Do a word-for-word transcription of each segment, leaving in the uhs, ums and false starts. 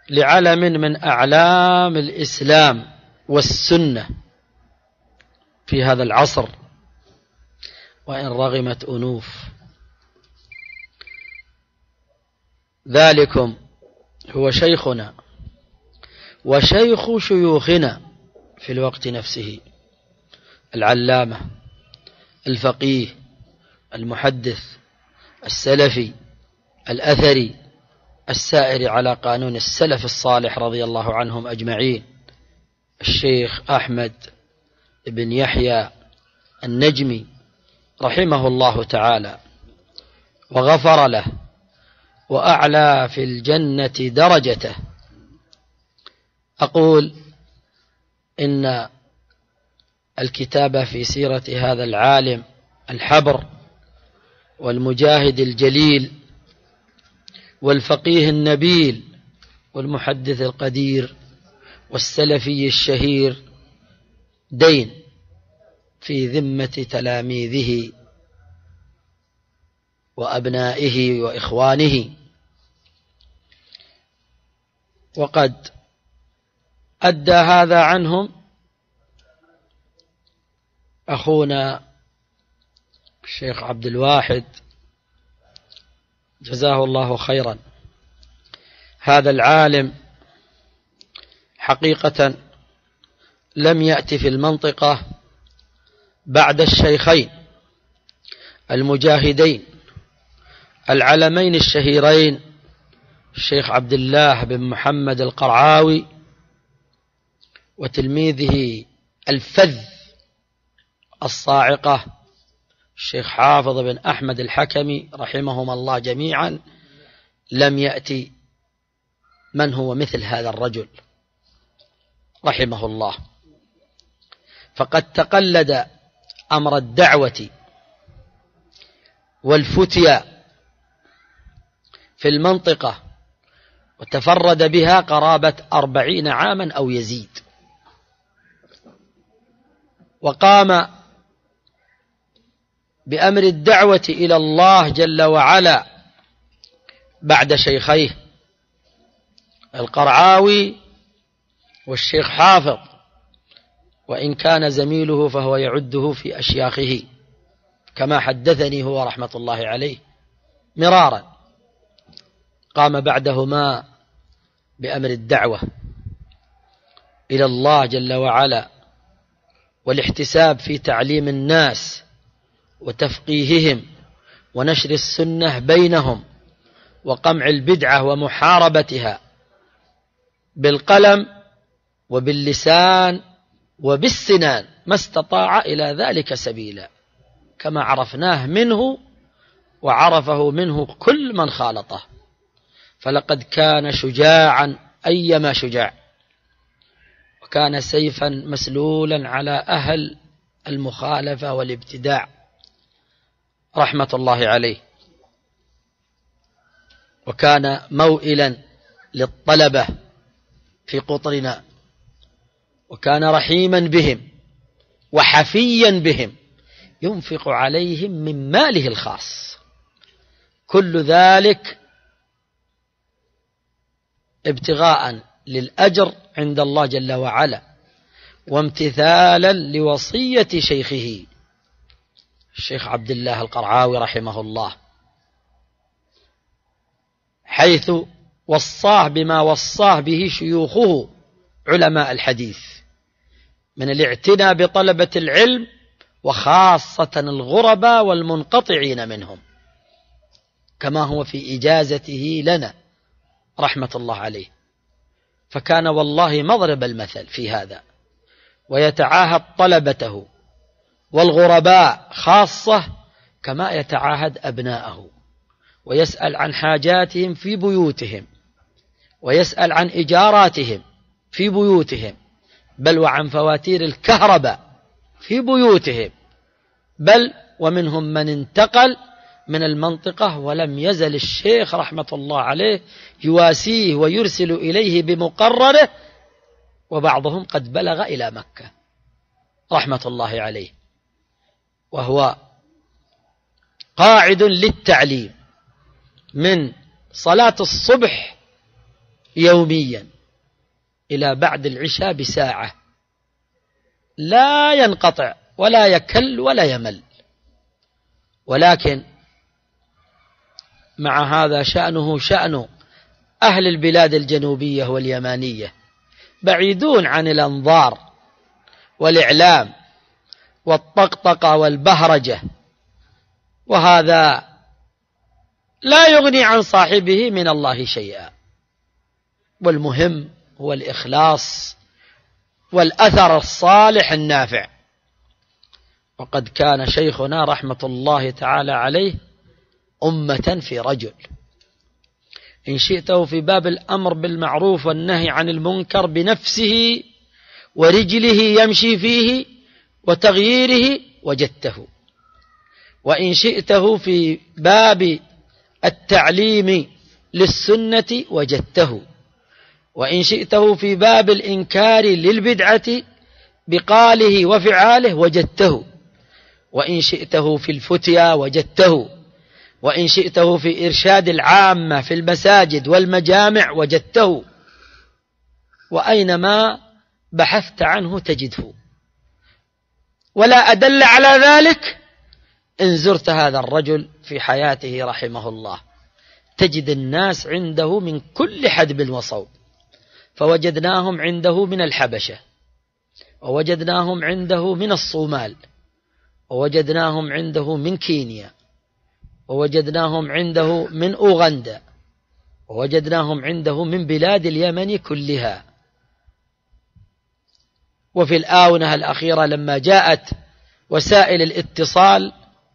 لعلم من أعلام الإسلام والسنة في هذا العصر، وإن رغمت أنوف. ذلكم هو شيخنا وشيخ شيوخنا في الوقت نفسه، العلامة الفقيه المحدث السلفي الأثري السائر على قانون السلف الصالح رضي الله عنهم أجمعين، الشيخ أحمد بن يحيى النجمي رحمه الله تعالى وغفر له وأعلى في الجنة درجته. أقول إن الكتاب في سيرة هذا العالم الحبر والمجاهد الجليل والفقيه النبيل والمحدث القدير والسلفي الشهير دين في ذمة تلاميذه وأبنائه وإخوانه، وقد أدى هذا عنهم أخونا الشيخ عبد الواحد جزاه الله خيرا. هذا العالم حقيقة لم يأتي في المنطقة بعد الشيخين المجاهدين العلمين الشهيرين الشيخ عبد الله بن محمد القرعاوي وتلميذه الفذ الصاعقة الشيخ حافظ بن أحمد الحكمي رحمهم الله جميعا. لم يأتي من هو مثل هذا الرجل رحمه الله، فقد تقلد أمر الدعوة والفتيا في المنطقة وتفرد بها قرابة أربعين عاما أو يزيد، وقام بأمر الدعوة إلى الله جل وعلا بعد شيخيه القرعاوي والشيخ حافظ، وإن كان زميله فهو يعده في أشياخه كما حدثني هو رحمة الله عليه مرارا. قام بعدهما بأمر الدعوة إلى الله جل وعلا والاحتساب في تعليم الناس وتفقيههم ونشر السنة بينهم وقمع البدعة ومحاربتها بالقلم وباللسان وبالسنان ما استطاع إلى ذلك سبيلا، كما عرفناه منه وعرفه منه كل من خالطه. فلقد كان شجاعا أيما شجاع، وكان سيفا مسلولا على أهل المخالفة والابتداع رحمة الله عليه، وكان موئلا للطلبة في قطرنا، وكان رحيما بهم وحفيا بهم ينفق عليهم من ماله الخاص، كل ذلك ابتغاء للأجر عند الله جل وعلا وامتثالا لوصية شيخه الشيخ عبد الله القرعاوي رحمه الله، حيث وصاه بما وصاه به شيوخه علماء الحديث من الاعتناء بطلبة العلم وخاصة الغرباء والمنقطعين منهم، كما هو في إجازته لنا رحمة الله عليه. فكان والله مضرب المثل في هذا، ويتعاهد طلبته والغرباء خاصة كما يتعاهد أبناءه، ويسأل عن حاجاتهم في بيوتهم، ويسأل عن إجاراتهم في بيوتهم، بل وعن فواتير الكهرباء في بيوتهم، بل ومنهم من انتقل من المنطقة ولم يزل الشيخ رحمة الله عليه يواسيه ويرسل إليه بمقرره، وبعضهم قد بلغ إلى مكة رحمة الله عليه، وهو قاعد للتعليم من صلاة الصبح يوميا إلى بعد العشاء بساعة، لا ينقطع ولا يكل ولا يمل. ولكن مع هذا شأنه شأن أهل البلاد الجنوبية واليمانية، بعيدون عن الأنظار والإعلام والطقطقة والبهرجة، وهذا لا يغني عن صاحبه من الله شيئا. والمهم هو الإخلاص والأثر الصالح النافع. وقد كان شيخنا رحمة الله تعالى عليه أمة في رجل، إن شئته في باب الأمر بالمعروف والنهي عن المنكر بنفسه ورجله يمشي فيه وتغييره وجدته، وإن شئته في باب التعليم للسنة وجدته، وإن شئته في باب الإنكار للبدعة بقاله وفعاله وجدته، وإن شئته في الفتيا وجدته، وإن شئته في إرشاد العامة في المساجد والمجامع وجدته، وأينما بحثت عنه تجده. ولا أدل على ذلك إن زرت هذا الرجل في حياته رحمه الله، تجد الناس عنده من كل حدب وصوب، فوجدناهم عنده من الحبشة، ووجدناهم عنده من الصومال، ووجدناهم عنده من كينيا، ووجدناهم عنده من أوغندا، ووجدناهم عنده من بلاد اليمن كلها. وفي الآونة الأخيرة لما جاءت وسائل الاتصال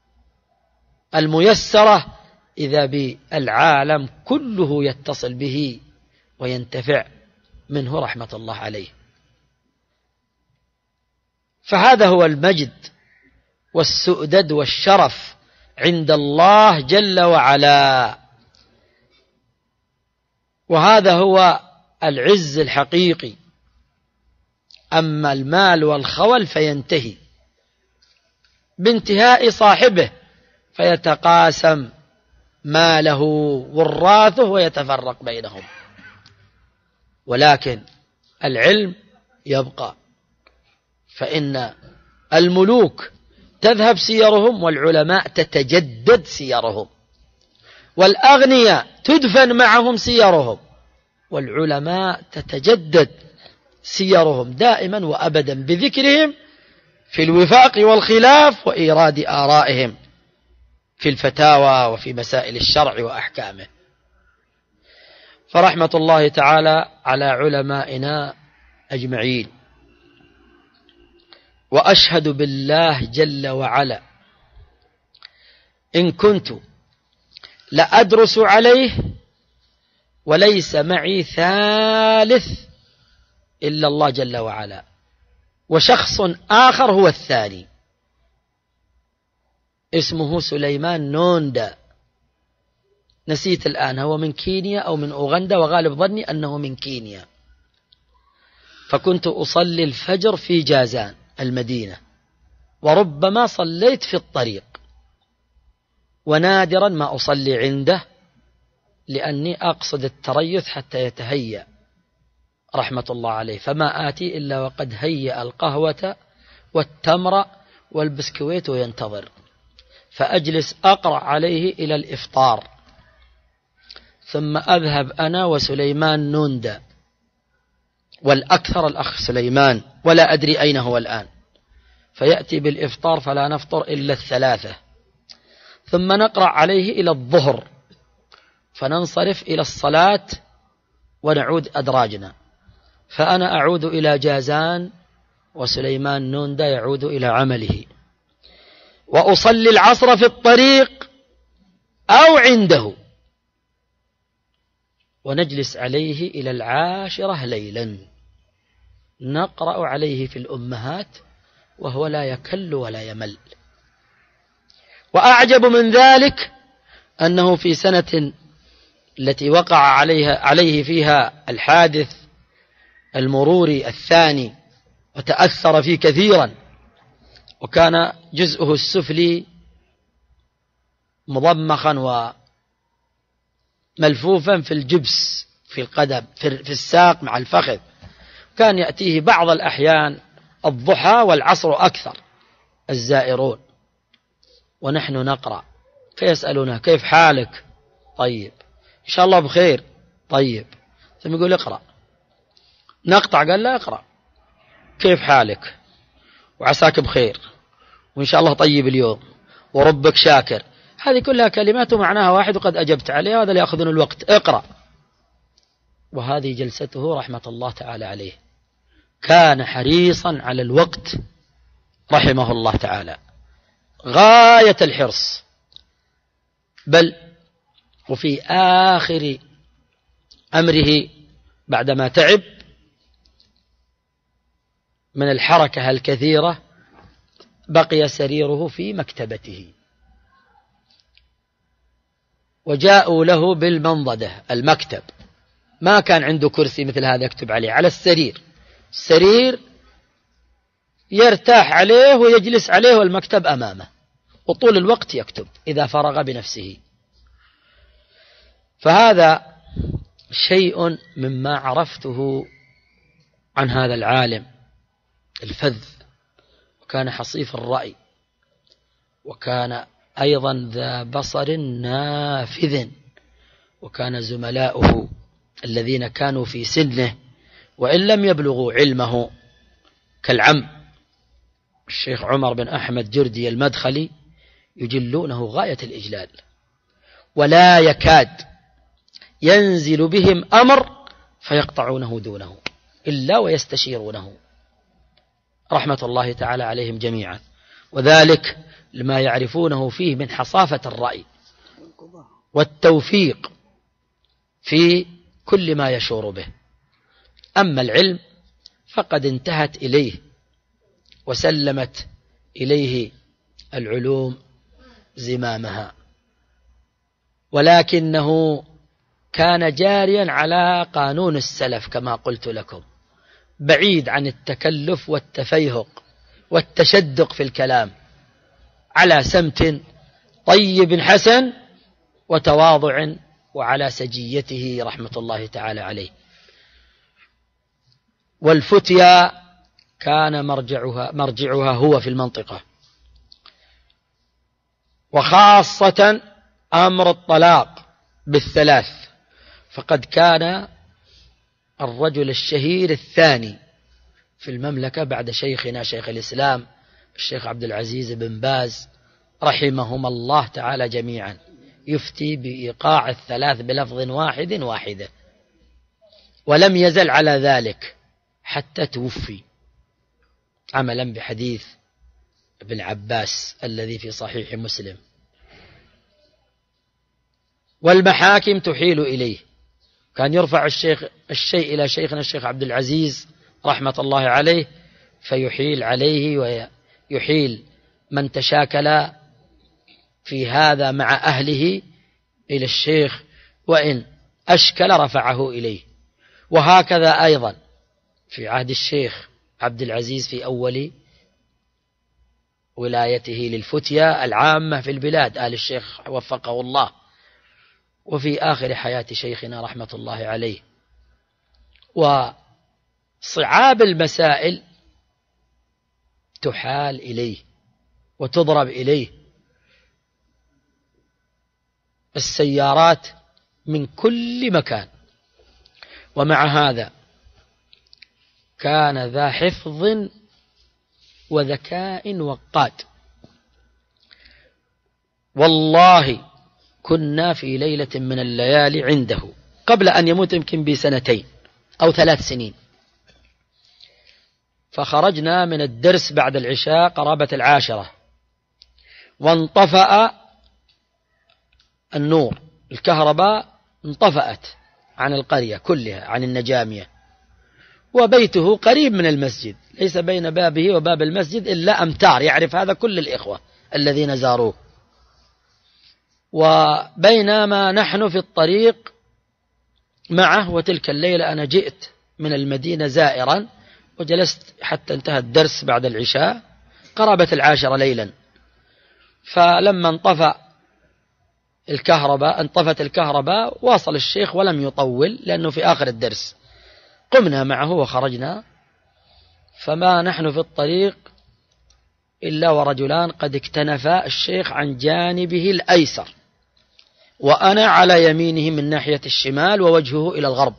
الميسرة، إذا بالعالم كله يتصل به وينتفع منه رحمة الله عليه. فهذا هو المجد والسؤدد والشرف عند الله جل وعلا، وهذا هو العز الحقيقي. أما المال والخول فينتهي بانتهاء صاحبه، فيتقاسم ماله وراثه ويتفرق بينهم، ولكن العلم يبقى، فإن الملوك تذهب سيرهم والعلماء تتجدد سيرهم، والأغنياء تدفن معهم سيرهم والعلماء تتجدد سيرهم دائما وأبدا بذكرهم في الوفاق والخلاف وإيراد آرائهم في الفتاوى وفي مسائل الشرع وأحكامه. فرحمة الله تعالى على علمائنا أجمعين. وأشهد بالله جل وعلا إن كنت لأدرس عليه وليس معي ثالث إلا الله جل وعلا، وشخص آخر هو الثاني اسمه سليمان نوندا، نسيت الآن هو من كينيا أو من أوغندا، وغالب ظني أنه من كينيا. فكنت أصلي الفجر في جازان المدينة، وربما صليت في الطريق، ونادرا ما أصلي عنده لأني أقصد التريث حتى يتهيأ رحمة الله عليه، فما آتي إلا وقد هيأ القهوة والتمر والبسكويت وينتظر، فأجلس أقرأ عليه إلى الإفطار، ثم أذهب أنا وسليمان نوندا، والأكثر الأخ سليمان ولا أدري أين هو الآن، فيأتي بالإفطار فلا نفطر إلا الثلاثة، ثم نقرأ عليه إلى الظهر، فننصرف إلى الصلاة ونعود أدراجنا، فأنا أعود إلى جازان وسليمان نوندا يعود إلى عمله، وأصلي العصر في الطريق أو عنده، ونجلس عليه إلى العاشرة ليلا نقرأ عليه في الأمهات وهو لا يكل ولا يمل. وأعجب من ذلك أنه في سنة التي وقع عليها عليه فيها الحادث المروري الثاني وتأثر فيه كثيرا، وكان جزءه السفلي مضمخا وملفوفا في الجبس في القدم في الساق مع الفخذ. كان يأتيه بعض الأحيان الضحى والعصر أكثر الزائرون ونحن نقرأ، فيسألونه كيف حالك؟ طيب. إن شاء الله بخير. طيب. ثم يقول اقرأ. نقطع، قال لا اقرأ. كيف حالك؟ وعساك بخير، وإن شاء الله طيب اليوم، وربك شاكر. هذه كلها كلمات معناها واحد وقد أجبت عليها، هذا لا يأخذون الوقت، اقرأ. وهذه جلسته رحمة الله تعالى عليه، كان حريصا على الوقت رحمه الله تعالى غاية الحرص. بل وفي آخر أمره بعدما تعب من الحركة الكثيرة بقي سريره في مكتبته، وجاءوا له بالمنضدة المكتب، ما كان عنده كرسي مثل هذا يكتب عليه، على السرير، السرير يرتاح عليه ويجلس عليه والمكتب أمامه، وطول الوقت يكتب إذا فرغ بنفسه. فهذا شيء مما عرفته عن هذا العالم الفذ، وكان حصيف الرأي، وكان أيضا ذا بصر نافذ. وكان زملاؤه الذين كانوا في سنه وإن لم يبلغوا علمه كالعم الشيخ عمر بن أحمد جردي المدخلي يجلونه غاية الإجلال، ولا يكاد ينزل بهم أمر فيقطعونه دونه إلا ويستشيرونه رحمة الله تعالى عليهم جميعا، وذلك لما يعرفونه فيه من حصافة الرأي والتوفيق في كل ما يشور به. أما العلم فقد انتهت إليه وسلمت إليه العلوم زمامها، ولكنه كان جاريا على قانون السلف كما قلت لكم، بعيد عن التكلف والتفيهق والتشدق في الكلام، على سمت طيب حسن وتواضع وعلى سجيته رحمة الله تعالى عليه. والفتيا كان مرجعها, مرجعها هو في المنطقة، وخاصة أمر الطلاق بالثلاث، فقد كان الرجل الشهير الثاني في المملكة بعد شيخنا شيخ الإسلام الشيخ عبد العزيز بن باز رحمهما الله تعالى جميعا، يفتي بإيقاع الثلاث بلفظ واحد واحدة، ولم يزل على ذلك حتى توفي، عملا بحديث ابن عباس الذي في صحيح مسلم. والمحاكم تحيل إليه، كان يرفع الشيخ الشيء إلى شيخنا الشيخ عبد العزيز رحمة الله عليه فيحيل عليه، ويحيل من تشاكل في هذا مع أهله إلى الشيخ، وإن أشكل رفعه إليه. وهكذا أيضا في عهد الشيخ عبد العزيز في أول ولايته للفتيا العامة في البلاد آل الشيخ وفقه الله، وفي آخر حياة شيخنا رحمة الله عليه. وصعاب المسائل تحال إليه وتضرب إليه السيارات من كل مكان، ومع هذا كان ذا حفظ وذكاء وقاد. والله كنا في ليلة من الليالي عنده قبل أن يموت يمكن بسنتين أو ثلاث سنين، فخرجنا من الدرس بعد العشاء قرابة العاشرة، وانطفأ النور، الكهرباء انطفأت عن القرية كلها، عن النجامية، وبيته قريب من المسجد، ليس بين بابه وباب المسجد إلا أمتار، يعرف هذا كل الإخوة الذين زاروه. وبينما نحن في الطريق معه، وتلك الليلة أنا جئت من المدينة زائرا وجلست حتى انتهى الدرس بعد العشاء قرابة العاشرة ليلا، فلما انطفأ الكهرباء، انطفت الكهرباء، واصل الشيخ ولم يطول لأنه في آخر الدرس. قمنا معه وخرجنا، فما نحن في الطريق إلا ورجلان قد اكتنفا الشيخ عن جانبه الأيسر، وأنا على يمينه من ناحية الشمال ووجهه إلى الغرب.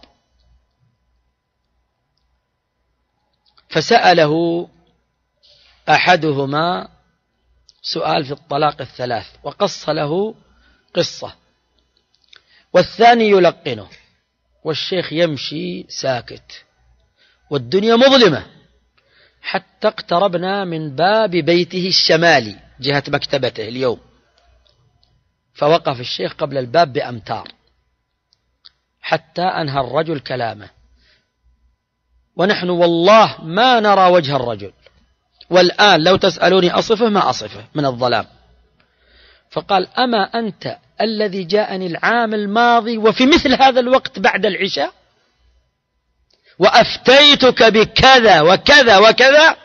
فسأله أحدهما سؤال في الطلاق الثلاث وقص له قصة، والثاني يلقنه، والشيخ يمشي ساكت والدنيا مظلمة، حتى اقتربنا من باب بيته الشمالي جهة مكتبته اليوم، فوقف الشيخ قبل الباب بأمتار حتى أنهى الرجل كلامه، ونحن والله ما نرى وجه الرجل، والآن لو تسألوني أصفه ما أصفه من الظلام. فقال: أما أنت الذي جاءني العام الماضي وفي مثل هذا الوقت بعد العشاء وأفتيتك بكذا وكذا وكذا؟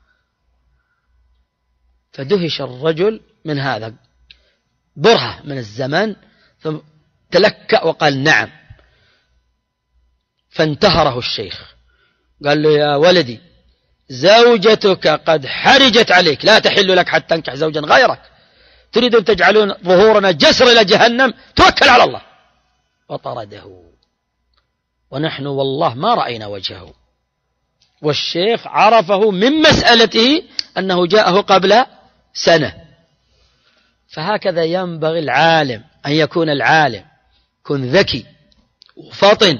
فدهش الرجل من هذا، برهة من الزمن، ثم تلكأ وقال: نعم. فانتهره الشيخ، قال له: يا ولدي، زوجتك قد حرجت عليك، لا تحل لك حتى تنكح زوجا غيرك، تريد أن تجعلون ظهورنا جسر إلى جهنم، توكل على الله. وطرده، ونحن والله ما رأينا وجهه، والشيخ عرفه من مسألته أنه جاءه قبل سنة. فهكذا ينبغي العالم أن يكون العالم، كن ذكي وفطن،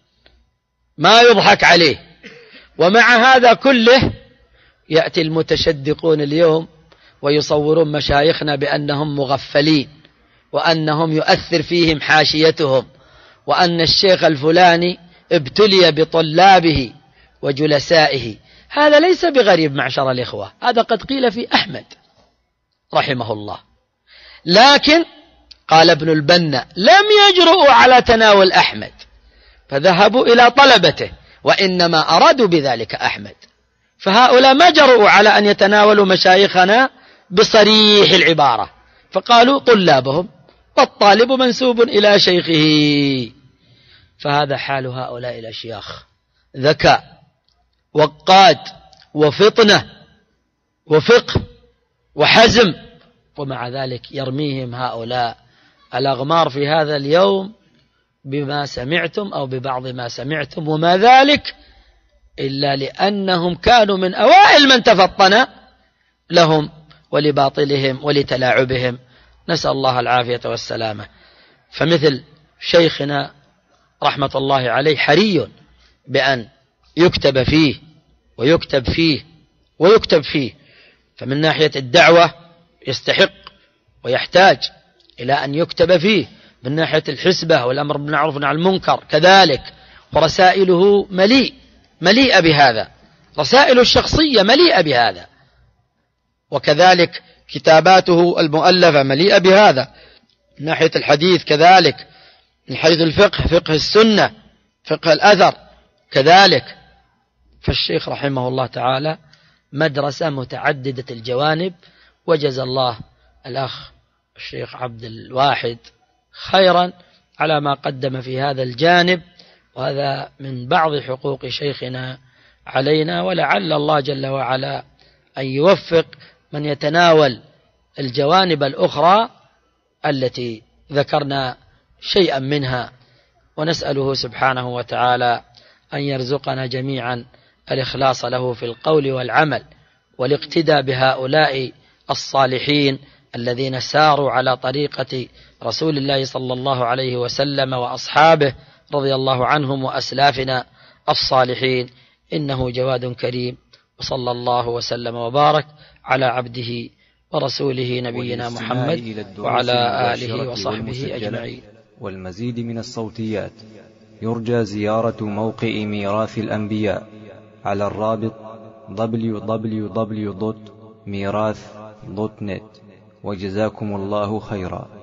ما يضحك عليه. ومع هذا كله يأتي المتشدقون اليوم ويصورون مشايخنا بأنهم مغفلين، وأنهم يؤثر فيهم حاشيتهم، وأن الشيخ الفلاني ابتلي بطلابه وجلسائه. هذا ليس بغريب معشر الإخوة، هذا قد قيل في أحمد رحمه الله، لكن قال ابن البنا: لم يجرؤوا على تناول أحمد، فذهبوا إلى طلبته، وإنما أرادوا بذلك أحمد. فهؤلاء ما جرؤوا على أن يتناولوا مشايخنا بصريح العبارة، فقالوا طلابهم، والطالب منسوب إلى شيخه. فهذا حال هؤلاء الأشياخ، ذكاء وقاد وفطنة وفقه وحزم، ومع ذلك يرميهم هؤلاء الأغمار في هذا اليوم بما سمعتم أو ببعض ما سمعتم، وما ذلك إلا لأنهم كانوا من أوائل من تفطن لهم ولباطلهم ولتلاعبهم، نسأل الله العافية والسلامة. فمثل شيخنا رحمة الله عليه حري بأن يكتب فيه ويكتب فيه ويكتب فيه، فمن ناحية الدعوة يستحق ويحتاج إلى أن يكتب فيه، من ناحية الحسبة والأمر بالمعروف والنهي عن المنكر كذلك، ورسائله مليء مليئة بهذا، رسائل الشخصية مليئة بهذا، وكذلك كتاباته المؤلفة مليئة بهذا، من ناحية الحديث كذلك، من حيث الفقه، فقه السنة، فقه الأثر كذلك. فالشيخ رحمه الله تعالى مدرسة متعددة الجوانب، وجزى الله الأخ الشيخ عبد الواحد خيرا على ما قدم في هذا الجانب، وهذا من بعض حقوق شيخنا علينا، ولعل الله جل وعلا أن يوفق من يتناول الجوانب الأخرى التي ذكرنا شيئا منها، ونسأله سبحانه وتعالى أن يرزقنا جميعا الإخلاص له في القول والعمل، والاقتداء بهؤلاء الصالحين الذين ساروا على طريقة رسول الله صلى الله عليه وسلم وأصحابه رضي الله عنهم وأسلافنا الصالحين، إنه جواد كريم. وصلى الله وسلم وبارك على عبده ورسوله نبينا محمد وعلى آله وصحبه أجمعين. والمزيد من الصوتيات يرجى زيارة موقع ميراث الأنبياء على الرابط دبليو دبليو دبليو دوت ميراث دوت نت. وجزاكم الله خيرا.